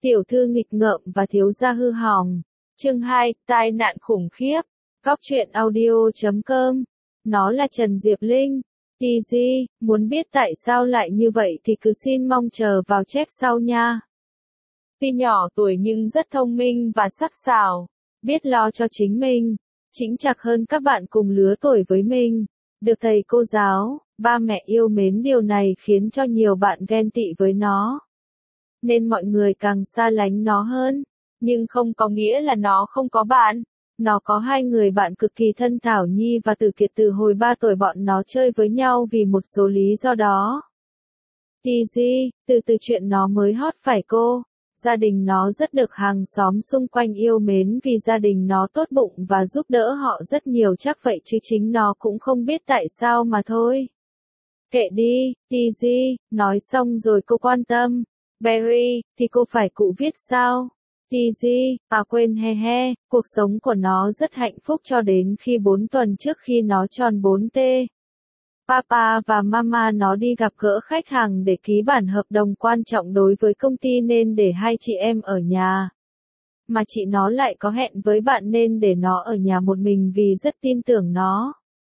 Tiểu thư nghịch ngợm và thiếu gia hư hỏng. Chương 2, tai nạn khủng khiếp. Góc truyện audio.com. Nó là Trần Diệp Linh. TG, muốn biết tại sao lại như vậy thì cứ xin mong chờ vào chép sau nha. Tuy nhỏ tuổi nhưng rất thông minh và sắc sảo, biết lo cho chính mình, chững chạc hơn các bạn cùng lứa tuổi với mình. Được thầy cô giáo, ba mẹ yêu mến, điều này khiến cho nhiều bạn ghen tị với nó. Nên mọi người càng xa lánh nó hơn. Nhưng không có nghĩa là nó không có bạn. Nó có hai người bạn cực kỳ thân, Thảo Nhi và Tử Kiệt. Từ hồi 3 tuổi bọn nó chơi với nhau vì một số lý do đó. TG, từ chuyện nó mới hot phải cô. Gia đình nó rất được hàng xóm xung quanh yêu mến vì gia đình nó tốt bụng và giúp đỡ họ rất nhiều, chắc vậy chứ chính nó cũng không biết tại sao mà thôi. Kệ đi, TG, nói xong rồi cô quan tâm. Barry, thì cô phải cụ viết sao? TG, quên he he, cuộc sống của nó rất hạnh phúc cho đến khi 4 tuần trước khi nó tròn 4T. Papa và Mama nó đi gặp gỡ khách hàng để ký bản hợp đồng quan trọng đối với công ty nên để hai chị em ở nhà. Mà chị nó lại có hẹn với bạn nên để nó ở nhà một mình vì rất tin tưởng nó.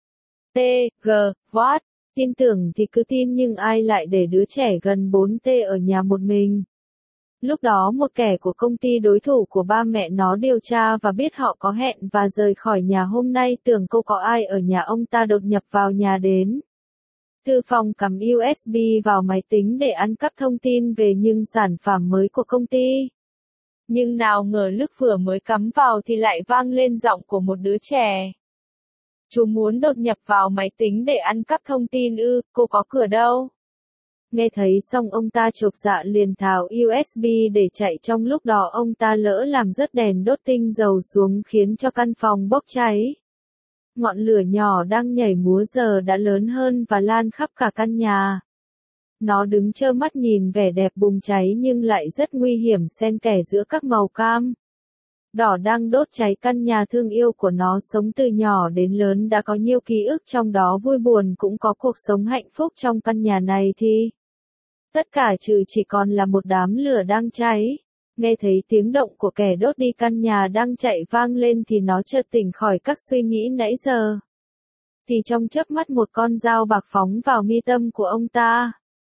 What? Tin tưởng thì cứ tin nhưng ai lại để đứa trẻ gần 4T ở nhà một mình. Lúc đó một kẻ của công ty đối thủ của ba mẹ nó điều tra và biết họ có hẹn và rời khỏi nhà. Hôm nay tưởng cô có ai ở nhà, ông ta đột nhập vào nhà đến thư phòng, cắm USB vào máy tính để ăn cắp thông tin về những sản phẩm mới của công ty. Nhưng nào ngờ lúc vừa mới cắm vào thì lại vang lên giọng của một đứa trẻ. Chú muốn đột nhập vào máy tính để ăn cắp thông tin ư? Cô có cửa đâu? Nghe thấy xong ông ta chột dạ liền tháo USB để chạy. Trong lúc đó ông ta lỡ làm rớt đèn đốt tinh dầu xuống khiến cho căn phòng bốc cháy. Ngọn lửa nhỏ đang nhảy múa giờ đã lớn hơn và lan khắp cả căn nhà. Nó đứng trơ mắt nhìn vẻ đẹp bùng cháy nhưng lại rất nguy hiểm, xen kẽ giữa các màu cam đỏ đang đốt cháy căn nhà thương yêu của nó. Sống từ nhỏ đến lớn đã có nhiều ký ức, trong đó vui buồn cũng có. Cuộc sống hạnh phúc trong căn nhà này thì tất cả chỉ còn là một đám lửa đang cháy. Nghe thấy tiếng động của kẻ đốt đi căn nhà đang chạy vang lên thì nó chợt tỉnh khỏi các suy nghĩ nãy giờ. Thì trong chớp mắt một con dao bạc phóng vào mi tâm của ông ta.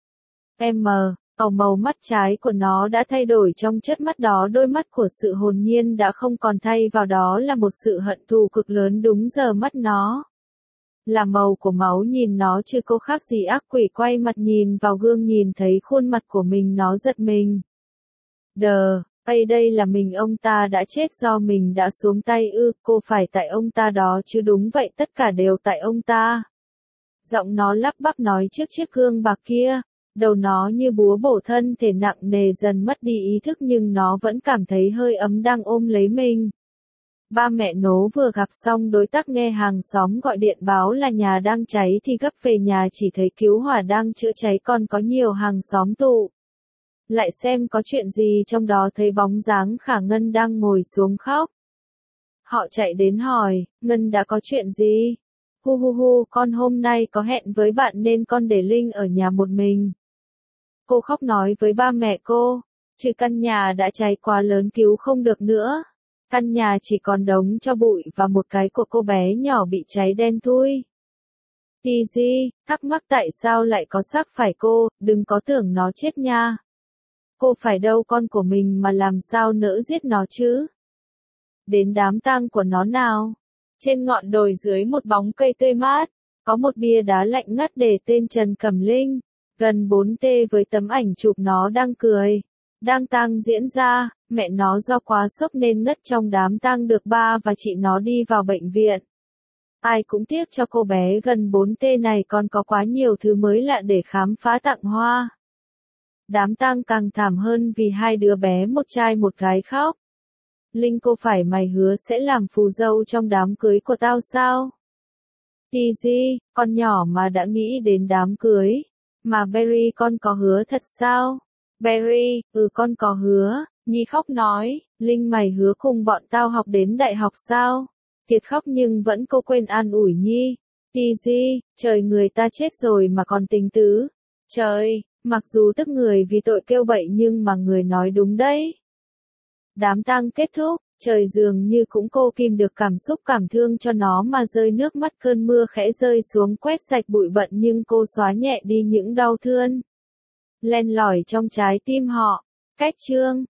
Màu mắt trái của nó đã thay đổi trong chớp mắt đó. Đôi mắt của sự hồn nhiên đã không còn, thay vào đó là một sự hận thù cực lớn. Đúng giờ mắt nó là màu của máu, nhìn nó chứ cô khác gì ác quỷ. Quay mặt nhìn vào gương, nhìn thấy khuôn mặt của mình nó giật mình. Đây là mình, ông ta đã chết do mình đã xuống tay ư? Cô phải tại ông ta đó chứ? Đúng vậy, tất cả đều tại ông ta. Giọng nó lắp bắp nói trước chiếc gương bạc kia. Đầu nó như búa bổ, thân thể nặng nề dần mất đi ý thức nhưng nó vẫn cảm thấy hơi ấm đang ôm lấy mình. Ba mẹ nó vừa gặp xong đối tác, nghe hàng xóm gọi điện báo là nhà đang cháy thì gấp về nhà, chỉ thấy cứu hỏa đang chữa cháy, còn có nhiều hàng xóm tụ lại xem có chuyện gì trong đó. Thấy bóng dáng Khả Ngân đang ngồi xuống khóc. Họ chạy đến hỏi, Ngân đã có chuyện gì? Con hôm nay có hẹn với bạn nên con để Linh ở nhà một mình. Cô khóc nói với ba mẹ cô, chứ căn nhà đã cháy quá lớn, cứu không được nữa. Căn nhà chỉ còn đống tro bụi và một cái của cô bé nhỏ bị cháy đen thui. TG, thắc mắc tại sao lại có xác phải cô, đừng có tưởng nó chết nha. Cô phải đâu, con của mình mà làm sao nỡ giết nó chứ. Đến đám tang của nó nào. Trên ngọn đồi dưới một bóng cây tươi mát, có một bia đá lạnh ngắt để tên Trần Cẩm Linh, gần 4T với tấm ảnh chụp nó đang cười. Đang tang diễn ra, mẹ nó do quá sốc nên ngất trong đám tang, được ba và chị nó đi vào bệnh viện. Ai cũng tiếc cho cô bé gần 4T này, còn có quá nhiều thứ mới lạ để khám phá. Tặng hoa. Đám tang càng thảm hơn vì hai đứa bé, một trai một gái khóc. Linh, cô phải mày hứa sẽ làm phù dâu trong đám cưới của tao sao? TG, con nhỏ mà đã nghĩ đến đám cưới. Mà Barry, con có hứa thật sao? Barry, con có hứa. Nhi khóc nói, Linh, mày hứa cùng bọn tao học đến đại học sao? Kiệt khóc nhưng vẫn cô quên an ủi Nhi. TG, trời, người ta chết rồi mà còn tình tứ. Trời, mặc dù tức người vì tội kêu bậy nhưng mà người nói đúng đấy. Đám tang kết thúc, trời dường như cũng cô kìm được cảm xúc cảm thương cho nó mà rơi nước mắt, cơn mưa khẽ rơi xuống quét sạch bụi bặm nhưng cô xóa nhẹ đi những đau thương len lỏi trong trái tim họ. Cách chương